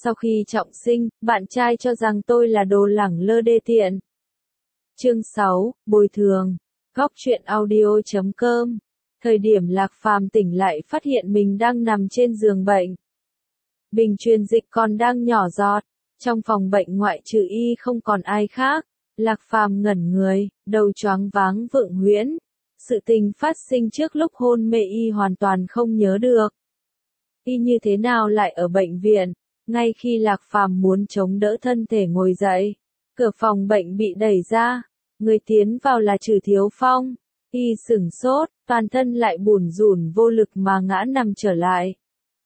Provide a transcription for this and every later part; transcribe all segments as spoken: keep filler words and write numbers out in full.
Sau khi trọng sinh, bạn trai cho rằng tôi là đồ lẳng lơ đê tiện. Chương sáu, Bồi thường. Góc truyện audio chấm com. Thời điểm Lạc Phàm tỉnh lại phát hiện mình đang nằm trên giường bệnh. Bình truyền dịch còn đang nhỏ giọt. Trong phòng bệnh ngoại trừ y không còn ai khác. Lạc Phàm ngẩn người, đầu choáng váng vượng huyễn. Sự tình phát sinh trước lúc hôn mê y hoàn toàn không nhớ được. Y như thế nào lại ở bệnh viện? Ngay khi Lạc Phàm muốn chống đỡ thân thể ngồi dậy, cửa phòng bệnh bị đẩy ra, người tiến vào là Trừ Thiếu Phong. Y sửng sốt, toàn thân lại bủn rủn vô lực mà ngã nằm trở lại.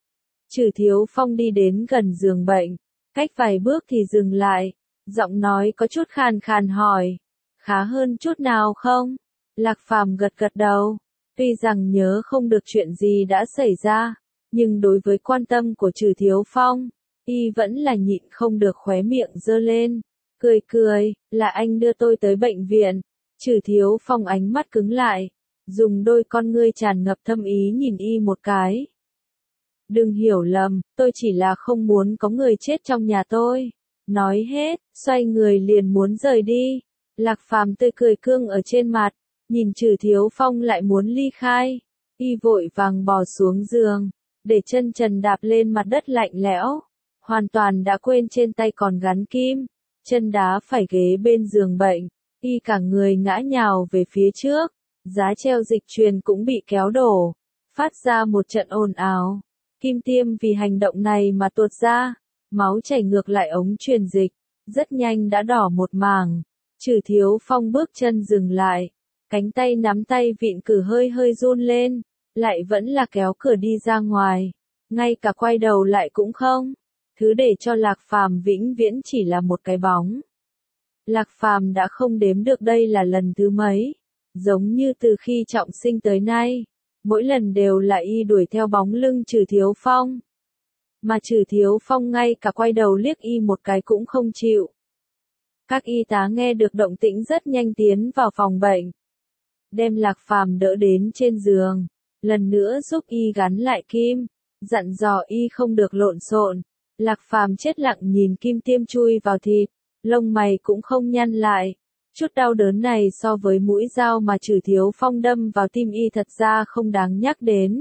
Trừ Thiếu Phong đi đến gần giường bệnh, cách vài bước thì dừng lại, giọng nói có chút khàn khàn hỏi, khá hơn chút nào không? Lạc Phàm gật gật đầu, tuy rằng nhớ không được chuyện gì đã xảy ra, nhưng đối với quan tâm của Trừ Thiếu Phong, y vẫn là nhịn không được khóe miệng giơ lên, cười cười, là anh đưa tôi tới bệnh viện. Trừ Thiếu Phong ánh mắt cứng lại, dùng đôi con ngươi tràn ngập thâm ý nhìn y một cái. Đừng hiểu lầm, tôi chỉ là không muốn có người chết trong nhà tôi. Nói hết, xoay người liền muốn rời đi. Lạc Phàm tươi cười cương ở trên mặt, nhìn Trừ Thiếu Phong lại muốn ly khai. Y vội vàng bò xuống giường, để chân trần đạp lên mặt đất lạnh lẽo. Hoàn toàn đã quên trên tay còn gắn kim, chân đá phải ghế bên giường bệnh. Y cả người ngã nhào về phía trước, giá treo dịch truyền cũng bị kéo đổ, phát ra một trận ồn ào. Kim tiêm vì hành động này mà tuột ra, máu chảy ngược lại ống truyền dịch, rất nhanh đã đỏ một mảng. Trừ Thiếu Phong bước chân dừng lại, cánh tay nắm tay vịn cửa hơi hơi run lên, lại vẫn là kéo cửa đi ra ngoài, ngay cả quay đầu lại cũng không. Thứ để cho Lạc Phàm vĩnh viễn chỉ là một cái bóng. Lạc Phàm đã không đếm được đây là lần thứ mấy, giống như từ khi trọng sinh tới nay, mỗi lần đều là y đuổi theo bóng lưng Trừ Thiếu Phong. Mà Trừ Thiếu Phong ngay cả quay đầu liếc y một cái cũng không chịu. Các y tá nghe được động tĩnh rất nhanh tiến vào phòng bệnh, đem Lạc Phàm đỡ đến trên giường, lần nữa giúp y gắn lại kim, dặn dò y không được lộn xộn. Lạc Phàm chết lặng nhìn kim tiêm chui vào thịt, lông mày cũng không nhăn lại. Chút đau đớn này so với mũi dao mà Trừ Thiếu Phong đâm vào tim y thật ra không đáng nhắc đến.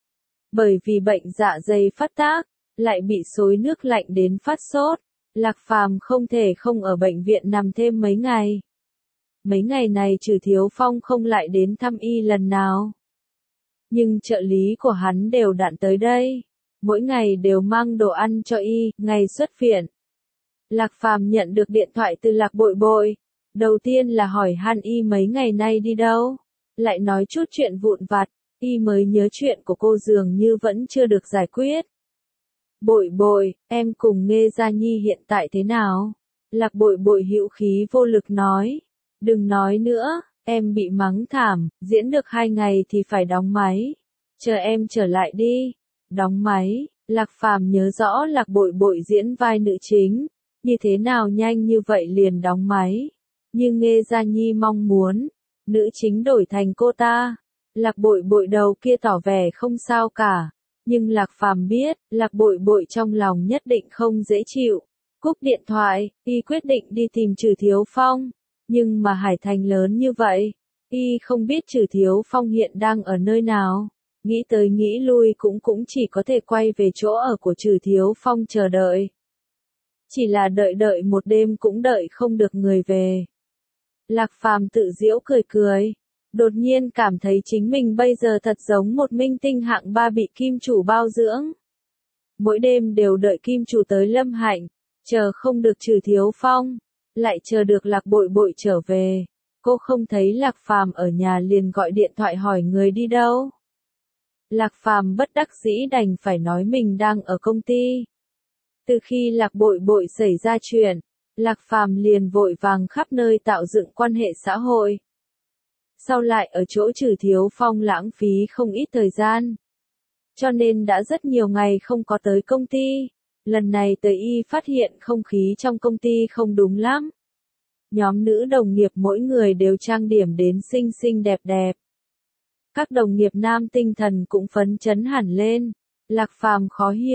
Bởi vì bệnh dạ dày phát tác, lại bị xối nước lạnh đến phát sốt, Lạc Phàm không thể không ở bệnh viện nằm thêm mấy ngày. Mấy ngày này Trừ Thiếu Phong không lại đến thăm y lần nào. Nhưng trợ lý của hắn đều đặn tới đây, mỗi ngày đều mang đồ ăn cho y, ngày xuất viện. Lạc Phàm nhận được điện thoại từ Lạc Bội Bội, đầu tiên là hỏi han y mấy ngày nay đi đâu, lại nói chút chuyện vụn vặt, y mới nhớ chuyện của cô dường như vẫn chưa được giải quyết. Bội Bội, em cùng Nghê Gia Nhi hiện tại thế nào? Lạc Bội Bội hữu khí vô lực nói, đừng nói nữa, em bị mắng thảm, diễn được hai ngày thì phải đóng máy, chờ em trở lại đi. Đóng máy, Lạc Phàm nhớ rõ Lạc Bội Bội diễn vai nữ chính, như thế nào nhanh như vậy liền đóng máy. Như Nghê Gia Nhi mong muốn, nữ chính đổi thành cô ta. Lạc Bội Bội đầu kia tỏ vẻ không sao cả, nhưng Lạc Phàm biết, Lạc Bội Bội trong lòng nhất định không dễ chịu. Cúp điện thoại, y quyết định đi tìm Trừ Thiếu Phong, nhưng mà Hải Thành lớn như vậy, y không biết Trừ Thiếu Phong hiện đang ở nơi nào. Nghĩ tới nghĩ lui cũng cũng chỉ có thể quay về chỗ ở của Trừ Thiếu Phong chờ đợi. Chỉ là đợi đợi một đêm cũng đợi không được người về. Lạc Phàm tự giễu cười cười, đột nhiên cảm thấy chính mình bây giờ thật giống một minh tinh hạng ba bị kim chủ bao dưỡng. Mỗi đêm đều đợi kim chủ tới Lâm Hạnh, chờ không được Trừ Thiếu Phong, lại chờ được Lạc Bội Bội trở về. Cô không thấy Lạc Phàm ở nhà liền gọi điện thoại hỏi người đi đâu. Lạc Phàm bất đắc dĩ đành phải nói mình đang ở công ty. Từ khi Lạc Bội Bội xảy ra chuyện, Lạc Phàm liền vội vàng khắp nơi tạo dựng quan hệ xã hội. Sau lại ở chỗ Trừ Thiếu Phong lãng phí không ít thời gian, cho nên đã rất nhiều ngày không có tới công ty. Lần này tới y phát hiện không khí trong công ty không đúng lắm. Nhóm nữ đồng nghiệp mỗi người đều trang điểm đến xinh xinh đẹp đẹp. Các đồng nghiệp nam tinh thần cũng phấn chấn hẳn lên. Lạc Phàm khó hiểu,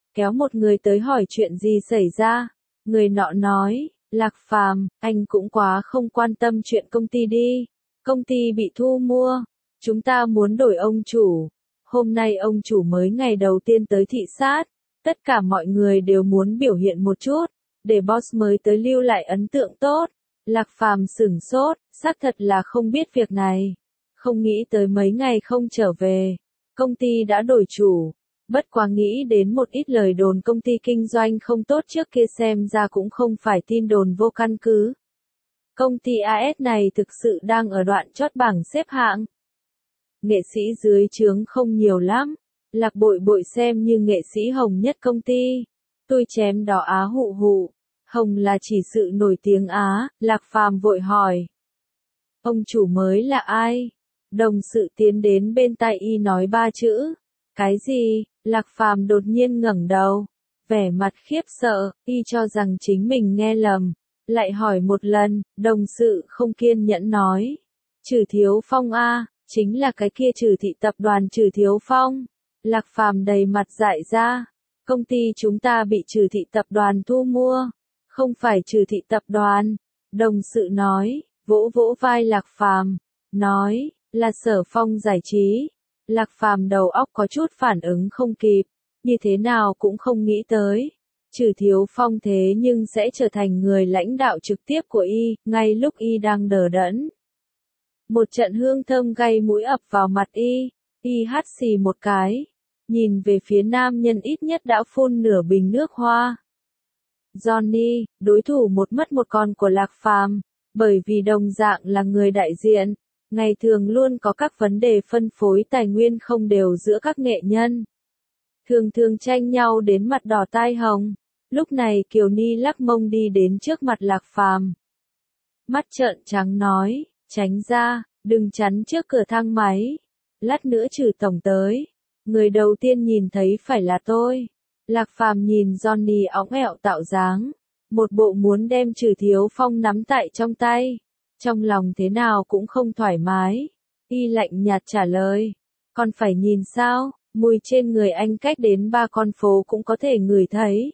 kéo một người tới hỏi chuyện gì xảy ra. Người nọ nói, Lạc Phàm, anh cũng quá không quan tâm chuyện công ty đi. Công ty bị thu mua. Chúng ta muốn đổi ông chủ. Hôm nay ông chủ mới ngày đầu tiên tới thị sát. Tất cả mọi người đều muốn biểu hiện một chút, để boss mới tới lưu lại ấn tượng tốt. Lạc Phàm sửng sốt, xác thật là không biết việc này. Không nghĩ tới mấy ngày không trở về. Công ty đã đổi chủ. Bất quá nghĩ đến một ít lời đồn công ty kinh doanh không tốt trước kia xem ra cũng không phải tin đồn vô căn cứ. Công ty a ét này thực sự đang ở đoạn chót bảng xếp hạng. Nghệ sĩ dưới trướng không nhiều lắm. Lạc Bội Bội xem như nghệ sĩ hồng nhất công ty. Tôi chém đỏ Á hụ hụ. Hồng là chỉ sự nổi tiếng Á, Lạc Phàm vội hỏi. Ông chủ mới là ai? Đồng sự tiến đến bên tai y nói ba chữ. Cái gì? Lạc Phàm đột nhiên ngẩng đầu. Vẻ mặt khiếp sợ, y cho rằng chính mình nghe lầm. Lại hỏi một lần, đồng sự không kiên nhẫn nói. Trừ Thiếu Phong a, chính là cái kia Trừ thị tập đoàn Trừ Thiếu Phong. Lạc Phàm đầy mặt dại ra. Công ty chúng ta bị Trừ thị tập đoàn thu mua. Không phải Trừ thị tập đoàn. Đồng sự nói, vỗ vỗ vai Lạc Phàm, nói, là Sở Phong giải trí. Lạc Phàm đầu óc có chút phản ứng không kịp, như thế nào cũng không nghĩ tới. Trừ Thiếu Phong thế nhưng sẽ trở thành người lãnh đạo trực tiếp của y, ngay lúc y đang đờ đẫn. Một trận hương thơm gây mũi ập vào mặt y, y hắt xì một cái, nhìn về phía nam nhân ít nhất đã phun nửa bình nước hoa. Johnny, đối thủ một mất một con của Lạc Phàm, bởi vì đồng dạng là người đại diện, ngày thường luôn có các vấn đề phân phối tài nguyên không đều giữa các nghệ nhân. Thường thường tranh nhau đến mặt đỏ tai hồng. Lúc này Kiều Ni lắc mông đi đến trước mặt Lạc Phàm. Mắt trợn trắng nói, tránh ra, đừng chắn trước cửa thang máy. Lát nữa Trừ tổng tới. Người đầu tiên nhìn thấy phải là tôi. Lạc Phàm nhìn Johnny óng ẹo tạo dáng. Một bộ muốn đem Trừ Thiếu Phong nắm tại trong tay. Trong lòng thế nào cũng không thoải mái. Y lạnh nhạt trả lời. Còn phải nhìn sao, mùi trên người anh cách đến ba con phố cũng có thể ngửi thấy.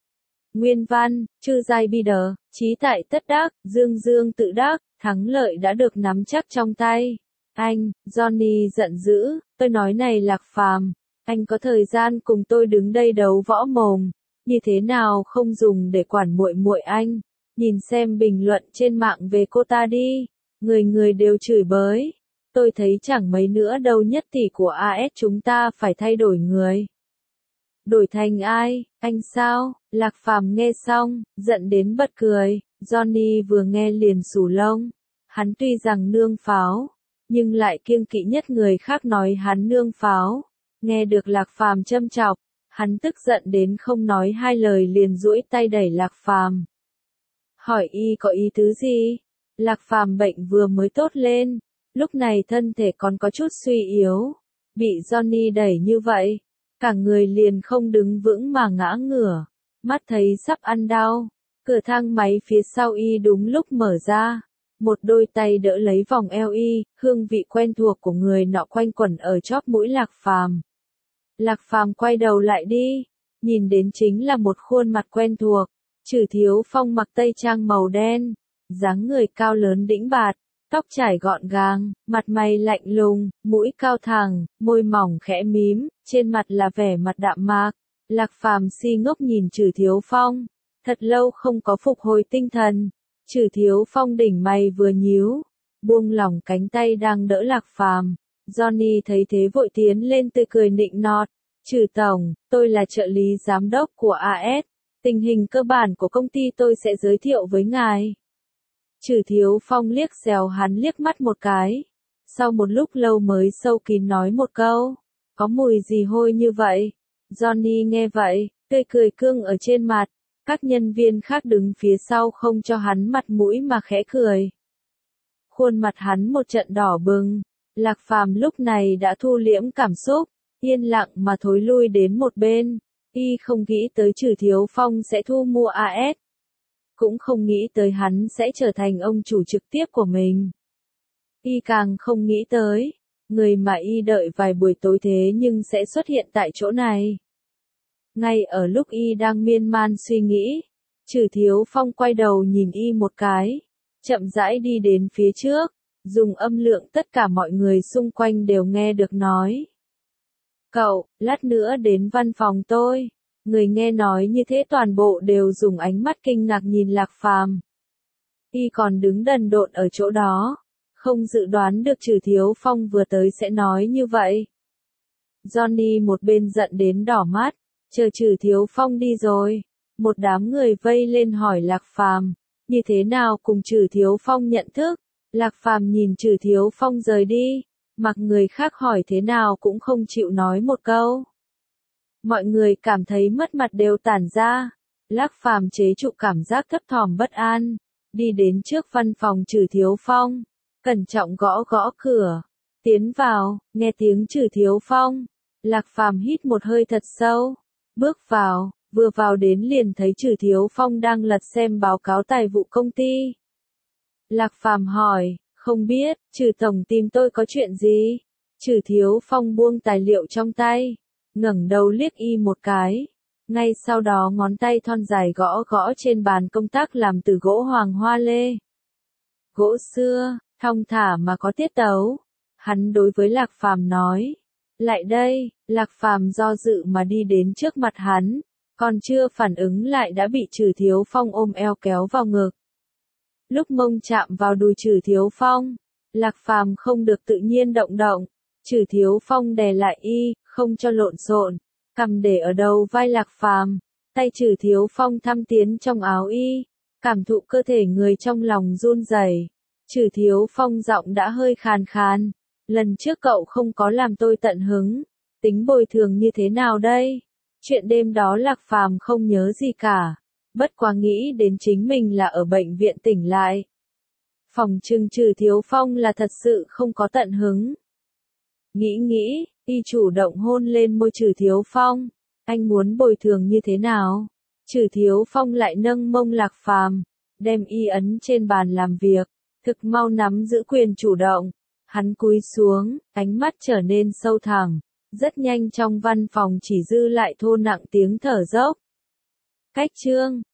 Nguyên văn, chư giai bi đờ, trí tại tất đắc, dương dương tự đắc, thắng lợi đã được nắm chắc trong tay. Anh, Johnny giận dữ, tôi nói này Lạc Phàm, anh có thời gian cùng tôi đứng đây đấu võ mồm, như thế nào không dùng để quản muội muội anh. Nhìn xem bình luận trên mạng về cô ta đi, người người đều chửi bới. Tôi thấy chẳng mấy nữa đâu nhất tỷ của a ét chúng ta phải thay đổi người. Đổi thành ai, anh sao? Lạc Phàm nghe xong, giận đến bật cười. Johnny vừa nghe liền xù lông. Hắn tuy rằng nương pháo, nhưng lại kiêng kỵ nhất người khác nói hắn nương pháo. Nghe được Lạc Phàm châm chọc, hắn tức giận đến không nói hai lời liền duỗi tay đẩy Lạc Phàm. Hỏi y có ý tứ gì? Lạc Phàm bệnh vừa mới tốt lên, lúc này thân thể còn có chút suy yếu, bị Johnny đẩy như vậy, cả người liền không đứng vững mà ngã ngửa, mắt thấy sắp ăn đau. Cửa thang máy phía sau y đúng lúc mở ra, một đôi tay đỡ lấy vòng eo y, hương vị quen thuộc của người nọ quanh quẩn ở chóp mũi Lạc Phàm. Lạc Phàm quay đầu lại đi, nhìn đến chính là một khuôn mặt quen thuộc. Trừ Thiếu Phong mặc tây trang màu đen, dáng người cao lớn đĩnh bạt, tóc trải gọn gàng, mặt mày lạnh lùng, mũi cao thẳng, môi mỏng khẽ mím, trên mặt là vẻ mặt đạm mạc. Lạc Phàm si ngốc nhìn Trừ Thiếu Phong, thật lâu không có phục hồi tinh thần. Trừ Thiếu Phong đỉnh mày vừa nhíu, buông lỏng cánh tay đang đỡ Lạc Phàm. Johnny thấy thế vội tiến lên tươi cười nịnh nọt, Trừ tổng, tôi là trợ lý giám đốc của a ét. Tình hình cơ bản của công ty tôi sẽ giới thiệu với ngài. Trừ Thiếu Phong liếc xéo hắn liếc mắt một cái. Sau một lúc lâu mới sâu kín nói một câu. Có mùi gì hôi như vậy? Johnny nghe vậy, tươi cười cương ở trên mặt. Các nhân viên khác đứng phía sau không cho hắn mặt mũi mà khẽ cười. Khuôn mặt hắn một trận đỏ bừng. Lạc Phàm lúc này đã thu liễm cảm xúc, yên lặng mà thối lui đến một bên. Y không nghĩ tới Trừ Thiếu Phong sẽ thu mua a ét. Cũng không nghĩ tới hắn sẽ trở thành ông chủ trực tiếp của mình. Y càng không nghĩ tới, người mà y đợi vài buổi tối thế nhưng sẽ xuất hiện tại chỗ này. Ngay ở lúc y đang miên man suy nghĩ, Trừ Thiếu Phong quay đầu nhìn y một cái, chậm rãi đi đến phía trước, dùng âm lượng tất cả mọi người xung quanh đều nghe được nói. Cậu, lát nữa đến văn phòng tôi. Người nghe nói như thế toàn bộ đều dùng ánh mắt kinh ngạc nhìn Lạc Phàm. Y còn đứng đần độn ở chỗ đó, không dự đoán được Trừ Thiếu Phong vừa tới sẽ nói như vậy. Johnny một bên giận đến đỏ mắt, chờ Trừ Thiếu Phong đi rồi, một đám người vây lên hỏi Lạc Phàm, như thế nào cùng Trừ Thiếu Phong nhận thức. Lạc Phàm nhìn Trừ Thiếu Phong rời đi, mặc người khác hỏi thế nào cũng không chịu nói một câu. Mọi người cảm thấy mất mặt đều tản ra. Lạc Phàm chế trụ cảm giác thấp thỏm bất an, đi đến trước văn phòng Trừ Thiếu Phong, cẩn trọng gõ gõ cửa. Tiến vào, nghe tiếng Trừ Thiếu Phong, Lạc Phàm hít một hơi thật sâu, bước vào, vừa vào đến liền thấy Trừ Thiếu Phong đang lật xem báo cáo tài vụ công ty. Lạc Phàm hỏi, không biết, Trừ tổng tìm tôi có chuyện gì? Trừ Thiếu Phong buông tài liệu trong tay, ngẩng đầu liếc y một cái, ngay sau đó ngón tay thon dài gõ gõ trên bàn công tác làm từ gỗ hoàng hoa lê. Gỗ xưa, thong thả mà có tiết tấu. Hắn đối với Lạc Phàm nói, lại đây. Lạc Phàm do dự mà đi đến trước mặt hắn, còn chưa phản ứng lại đã bị Trừ Thiếu Phong ôm eo kéo vào ngực. Lúc mông chạm vào đùi Trừ Thiếu Phong, Lạc Phàm không được tự nhiên động động. Trừ Thiếu Phong đè lại y, không cho lộn xộn, cầm để ở đầu vai Lạc Phàm, tay Trừ Thiếu Phong thăm tiến trong áo y, cảm thụ cơ thể người trong lòng run rẩy. Trừ Thiếu Phong giọng đã hơi khàn khàn, lần trước cậu không có làm tôi tận hứng, tính bồi thường như thế nào đây? Chuyện đêm đó Lạc Phàm không nhớ gì cả, bất quá nghĩ đến chính mình là ở bệnh viện tỉnh lại. Phòng trừng Trừ Thiếu Phong là thật sự không có tận hứng. Nghĩ nghĩ, y chủ động hôn lên môi Trừ Thiếu Phong. Anh muốn bồi thường như thế nào? Trừ Thiếu Phong lại nâng mông Lạc Phàm, đem y ấn trên bàn làm việc, thực mau nắm giữ quyền chủ động. Hắn cúi xuống, ánh mắt trở nên sâu thẳm, rất nhanh trong văn phòng chỉ dư lại thô nặng tiếng thở dốc. Cách chương